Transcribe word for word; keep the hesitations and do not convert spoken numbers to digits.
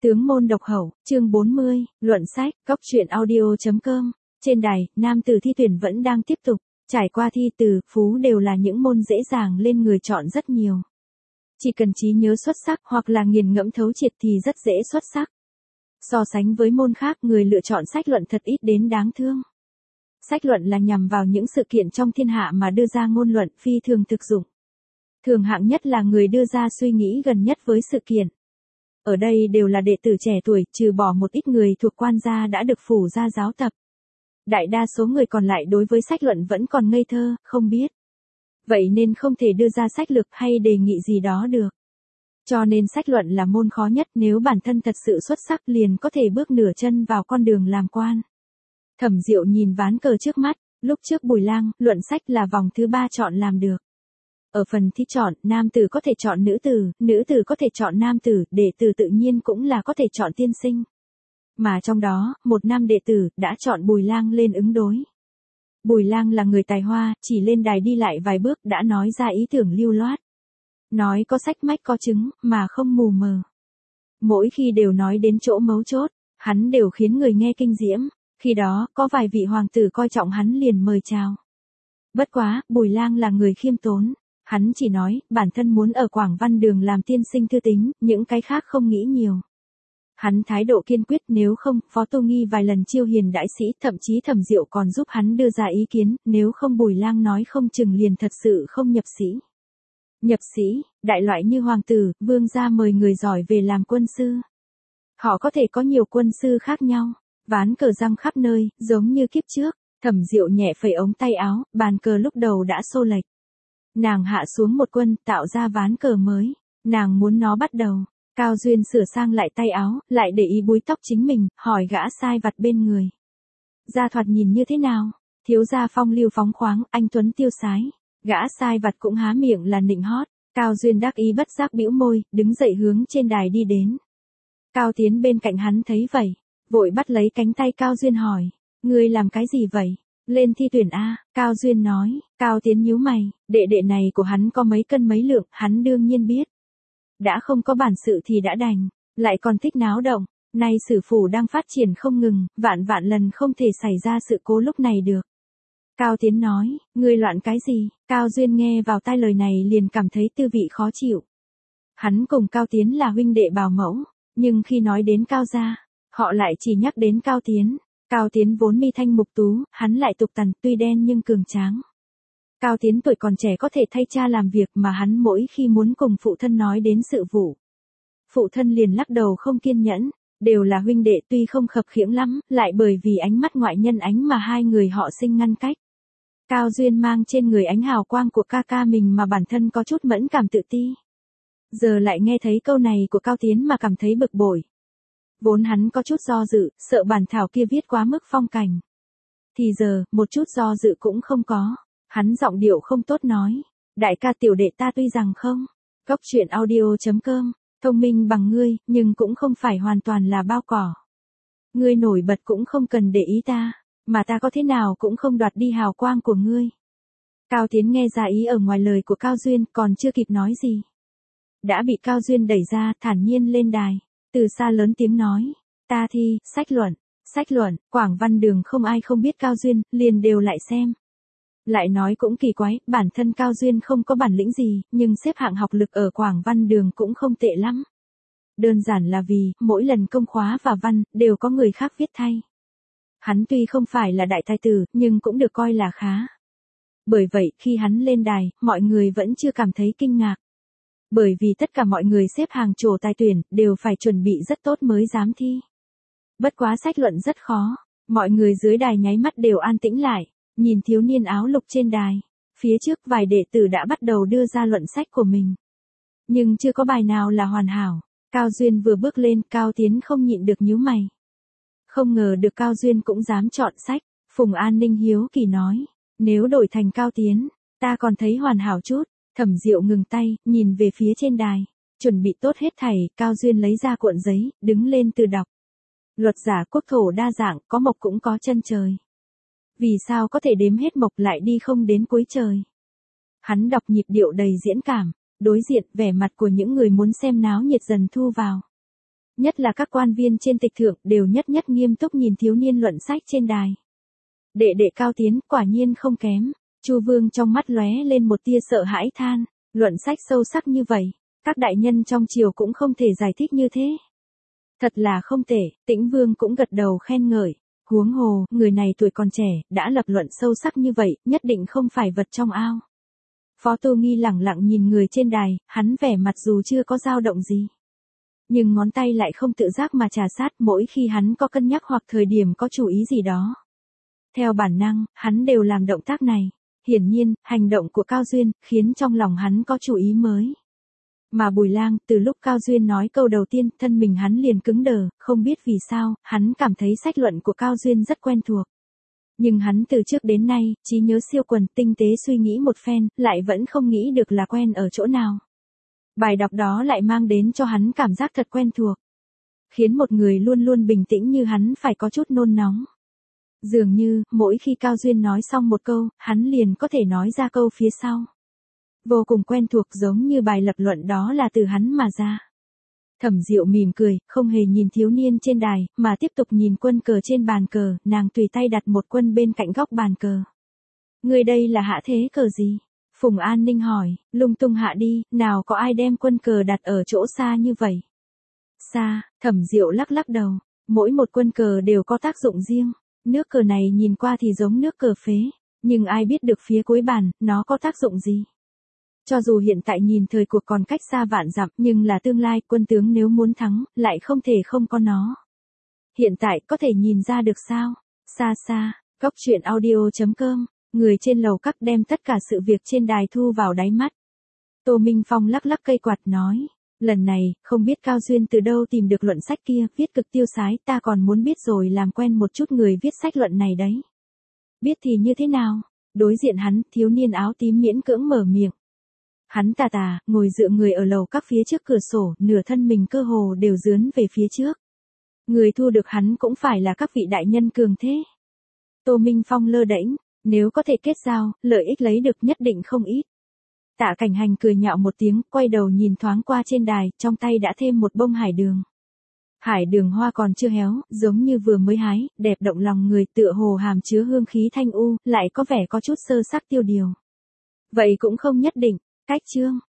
Tướng môn độc hậu, chương bốn mươi, luận sách, góc truyện audio.com. Trên đài, nam tử thi tuyển vẫn đang tiếp tục. Trải qua thi từ, phú đều là những môn dễ dàng lên người chọn rất nhiều. Chỉ cần trí nhớ xuất sắc hoặc là nghiền ngẫm thấu triệt thì rất dễ xuất sắc. So sánh với môn khác, người lựa chọn sách luận thật ít đến đáng thương. Sách luận là nhằm vào những sự kiện trong thiên hạ mà đưa ra ngôn luận phi thường thực dụng. Thường hạng nhất là người đưa ra suy nghĩ gần nhất với sự kiện. Ở đây đều là đệ tử trẻ tuổi, trừ bỏ một ít người thuộc quan gia đã được phủ ra giáo tập. Đại đa số người còn lại đối với sách luận vẫn còn ngây thơ, không biết. Vậy nên không thể đưa ra sách lược hay đề nghị gì đó được. Cho nên sách luận là môn khó nhất, nếu bản thân thật sự xuất sắc liền có thể bước nửa chân vào con đường làm quan. Thẩm Diệu nhìn ván cờ trước mắt, lúc trước Bùi Lang, luận sách là vòng thứ ba chọn làm được. Ở phần thi chọn, nam tử có thể chọn nữ tử, nữ tử có thể chọn nam tử, đệ tử tự nhiên cũng là có thể chọn tiên sinh. Mà trong đó, một nam đệ tử đã chọn Bùi Lang lên ứng đối. Bùi Lang là người tài hoa, chỉ lên đài đi lại vài bước đã nói ra ý tưởng lưu loát. Nói có sách mách có chứng, mà không mù mờ. Mỗi khi đều nói đến chỗ mấu chốt, hắn đều khiến người nghe kinh diễm. Khi đó, có vài vị hoàng tử coi trọng hắn liền mời chào. Bất quá, Bùi Lang là người khiêm tốn. Hắn chỉ nói, bản thân muốn ở Quảng Văn Đường làm tiên sinh thư tính, những cái khác không nghĩ nhiều. Hắn thái độ kiên quyết, nếu không, Phó Tô Nghi vài lần chiêu hiền đại sĩ, thậm chí Thẩm Diệu còn giúp hắn đưa ra ý kiến, nếu không Bùi Lang nói không chừng liền thật sự không nhập sĩ. Nhập sĩ, đại loại như hoàng tử, vương gia mời người giỏi về làm quân sư. Họ có thể có nhiều quân sư khác nhau, ván cờ răng khắp nơi, giống như kiếp trước. Thẩm Diệu nhẹ phẩy ống tay áo, bàn cờ lúc đầu đã xô lệch. Nàng hạ xuống một quân, tạo ra ván cờ mới. Nàng muốn nó bắt đầu. Cao Duyên sửa sang lại tay áo, lại để ý búi tóc chính mình, hỏi gã sai vặt bên người. Gia thoạt nhìn như thế nào? Thiếu gia phong lưu phóng khoáng, anh tuấn tiêu sái. Gã sai vặt cũng há miệng là nịnh hót. Cao Duyên đắc ý bất giác bĩu môi, đứng dậy hướng trên đài đi đến. Cao Tiến bên cạnh hắn thấy vậy, vội bắt lấy cánh tay Cao Duyên hỏi. Ngươi làm cái gì vậy? Lên thi tuyển A, Cao Duyên nói. Cao Tiến nhíu mày, đệ đệ này của hắn có mấy cân mấy lượng, hắn đương nhiên biết. Đã không có bản sự thì đã đành, lại còn thích náo động. Nay Sử phủ đang phát triển không ngừng, vạn vạn lần không thể xảy ra sự cố lúc này được. Cao Tiến nói, ngươi loạn cái gì? Cao Duyên nghe vào tai lời này liền cảm thấy tư vị khó chịu. Hắn cùng Cao Tiến là huynh đệ bảo mẫu, nhưng khi nói đến Cao gia, họ lại chỉ nhắc đến Cao Tiến. Cao Tiến vốn mi thanh mục tú, hắn lại tục tằn, tuy đen nhưng cường tráng. Cao Tiến tuổi còn trẻ có thể thay cha làm việc mà hắn mỗi khi muốn cùng phụ thân nói đến sự vụ. Phụ thân liền lắc đầu không kiên nhẫn, đều là huynh đệ tuy không khập khiễng lắm, lại bởi vì ánh mắt ngoại nhân ánh mà hai người họ sinh ngăn cách. Cao Duyên mang trên người ánh hào quang của ca ca mình mà bản thân có chút mẫn cảm tự ti. Giờ lại nghe thấy câu này của Cao Tiến mà cảm thấy bực bội. Vốn hắn có chút do dự, sợ bản thảo kia viết quá mức phong cảnh. Thì giờ, một chút do dự cũng không có. Hắn giọng điệu không tốt nói. Đại ca tiểu đệ ta tuy rằng không. Góc truyện audio.com. Thông minh bằng ngươi, nhưng cũng không phải hoàn toàn là bao cỏ. Ngươi nổi bật cũng không cần để ý ta. Mà ta có thế nào cũng không đoạt đi hào quang của ngươi. Cao Tiến nghe ra ý ở ngoài lời của Cao Duyên, còn chưa kịp nói gì. Đã bị Cao Duyên đẩy ra, thản nhiên lên đài. Từ xa lớn tiếng nói. Ta thi, sách luận, sách luận, Quảng Văn Đường không ai không biết Cao Duyên, liền đều lại xem. Lại nói cũng kỳ quái, bản thân Cao Duyên không có bản lĩnh gì, nhưng xếp hạng học lực ở Quảng Văn Đường cũng không tệ lắm. Đơn giản là vì, mỗi lần công khóa và văn, đều có người khác viết thay. Hắn tuy không phải là đại tài tử, nhưng cũng được coi là khá. Bởi vậy, khi hắn lên đài, mọi người vẫn chưa cảm thấy kinh ngạc. Bởi vì tất cả mọi người xếp hàng trổ tài tuyển, đều phải chuẩn bị rất tốt mới dám thi. Bất quá sách luận rất khó, mọi người dưới đài nháy mắt đều an tĩnh lại, nhìn thiếu niên áo lục trên đài. Phía trước vài đệ tử đã bắt đầu đưa ra luận sách của mình. Nhưng chưa có bài nào là hoàn hảo. Cao Duyên vừa bước lên, Cao Tiến không nhịn được nhíu mày. Không ngờ được Cao Duyên cũng dám chọn sách. Phùng An Ninh hiếu kỳ nói, nếu đổi thành Cao Tiến, ta còn thấy hoàn hảo chút. Thẩm Diệu ngừng tay, nhìn về phía trên đài. Chuẩn bị tốt hết thảy, Cao Duyên lấy ra cuộn giấy, đứng lên từ đọc. Luật giả quốc thổ đa dạng, có mộc cũng có chân trời. Vì sao có thể đếm hết mộc lại đi không đến cuối trời? Hắn đọc nhịp điệu đầy diễn cảm, đối diện vẻ mặt của những người muốn xem náo nhiệt dần thu vào. Nhất là các quan viên trên tịch thượng đều nhất nhất nghiêm túc nhìn thiếu niên luận sách trên đài. Đệ đệ Cao Tiến quả nhiên không kém. Chu Vương trong mắt lóe lên một tia sợ hãi than, luận sách sâu sắc như vậy, các đại nhân trong triều cũng không thể giải thích như thế. Thật là không tệ, Tĩnh Vương cũng gật đầu khen ngợi. Huống hồ, người này tuổi còn trẻ, đã lập luận sâu sắc như vậy, nhất định không phải vật trong ao. Phó Tô Nghi lẳng lặng nhìn người trên đài, hắn vẻ mặt dù chưa có dao động gì. Nhưng ngón tay lại không tự giác mà trà sát mỗi khi hắn có cân nhắc hoặc thời điểm có chủ ý gì đó. Theo bản năng, hắn đều làm động tác này. Hiển nhiên, hành động của Cao Duyên, khiến trong lòng hắn có chủ ý mới. Mà Bùi Lang, từ lúc Cao Duyên nói câu đầu tiên, thân mình hắn liền cứng đờ, không biết vì sao, hắn cảm thấy sách luận của Cao Duyên rất quen thuộc. Nhưng hắn từ trước đến nay, trí nhớ siêu quần, tinh tế suy nghĩ một phen, lại vẫn không nghĩ được là quen ở chỗ nào. Bài đọc đó lại mang đến cho hắn cảm giác thật quen thuộc. Khiến một người luôn luôn bình tĩnh như hắn phải có chút nôn nóng. Dường như, mỗi khi Cao Duyên nói xong một câu, hắn liền có thể nói ra câu phía sau. Vô cùng quen thuộc giống như bài lập luận đó là từ hắn mà ra. Thẩm Diệu mỉm cười, không hề nhìn thiếu niên trên đài, mà tiếp tục nhìn quân cờ trên bàn cờ, nàng tùy tay đặt một quân bên cạnh góc bàn cờ. Người đây là hạ thế cờ gì? Phùng An Ninh hỏi, lung tung hạ đi, nào có ai đem quân cờ đặt ở chỗ xa như vậy? Xa, Thẩm Diệu lắc lắc đầu, mỗi một quân cờ đều có tác dụng riêng. Nước cờ này nhìn qua thì giống nước cờ phế, nhưng ai biết được phía cuối bàn, nó có tác dụng gì? Cho dù hiện tại nhìn thời cuộc còn cách xa vạn dặm, nhưng là tương lai, quân tướng nếu muốn thắng, lại không thể không có nó. Hiện tại, có thể nhìn ra được sao? Xa xa, Cốc Truyện Audio chấm com, người trên lầu các đem tất cả sự việc trên đài thu vào đáy mắt. Tô Minh Phong lắc lắc cây quạt nói, lần này, không biết Cao Duyên từ đâu tìm được luận sách kia, viết cực tiêu sái, ta còn muốn biết rồi làm quen một chút người viết sách luận này đấy. Biết thì như thế nào? Đối diện hắn, thiếu niên áo tím miễn cưỡng mở miệng. Hắn tà tà, ngồi dựa người ở lầu các phía trước cửa sổ, nửa thân mình cơ hồ đều dướn về phía trước. Người thu được hắn cũng phải là các vị đại nhân cường thế. Tô Minh Phong lơ đễnh, nếu có thể kết giao, lợi ích lấy được nhất định không ít. Tạ Cảnh Hành cười nhạo một tiếng, quay đầu nhìn thoáng qua trên đài, trong tay đã thêm một bông hải đường. Hải đường hoa còn chưa héo, giống như vừa mới hái, đẹp động lòng người, tựa hồ hàm chứa hương khí thanh u, lại có vẻ có chút sơ sắc tiêu điều. Vậy cũng không nhất định. Cách chương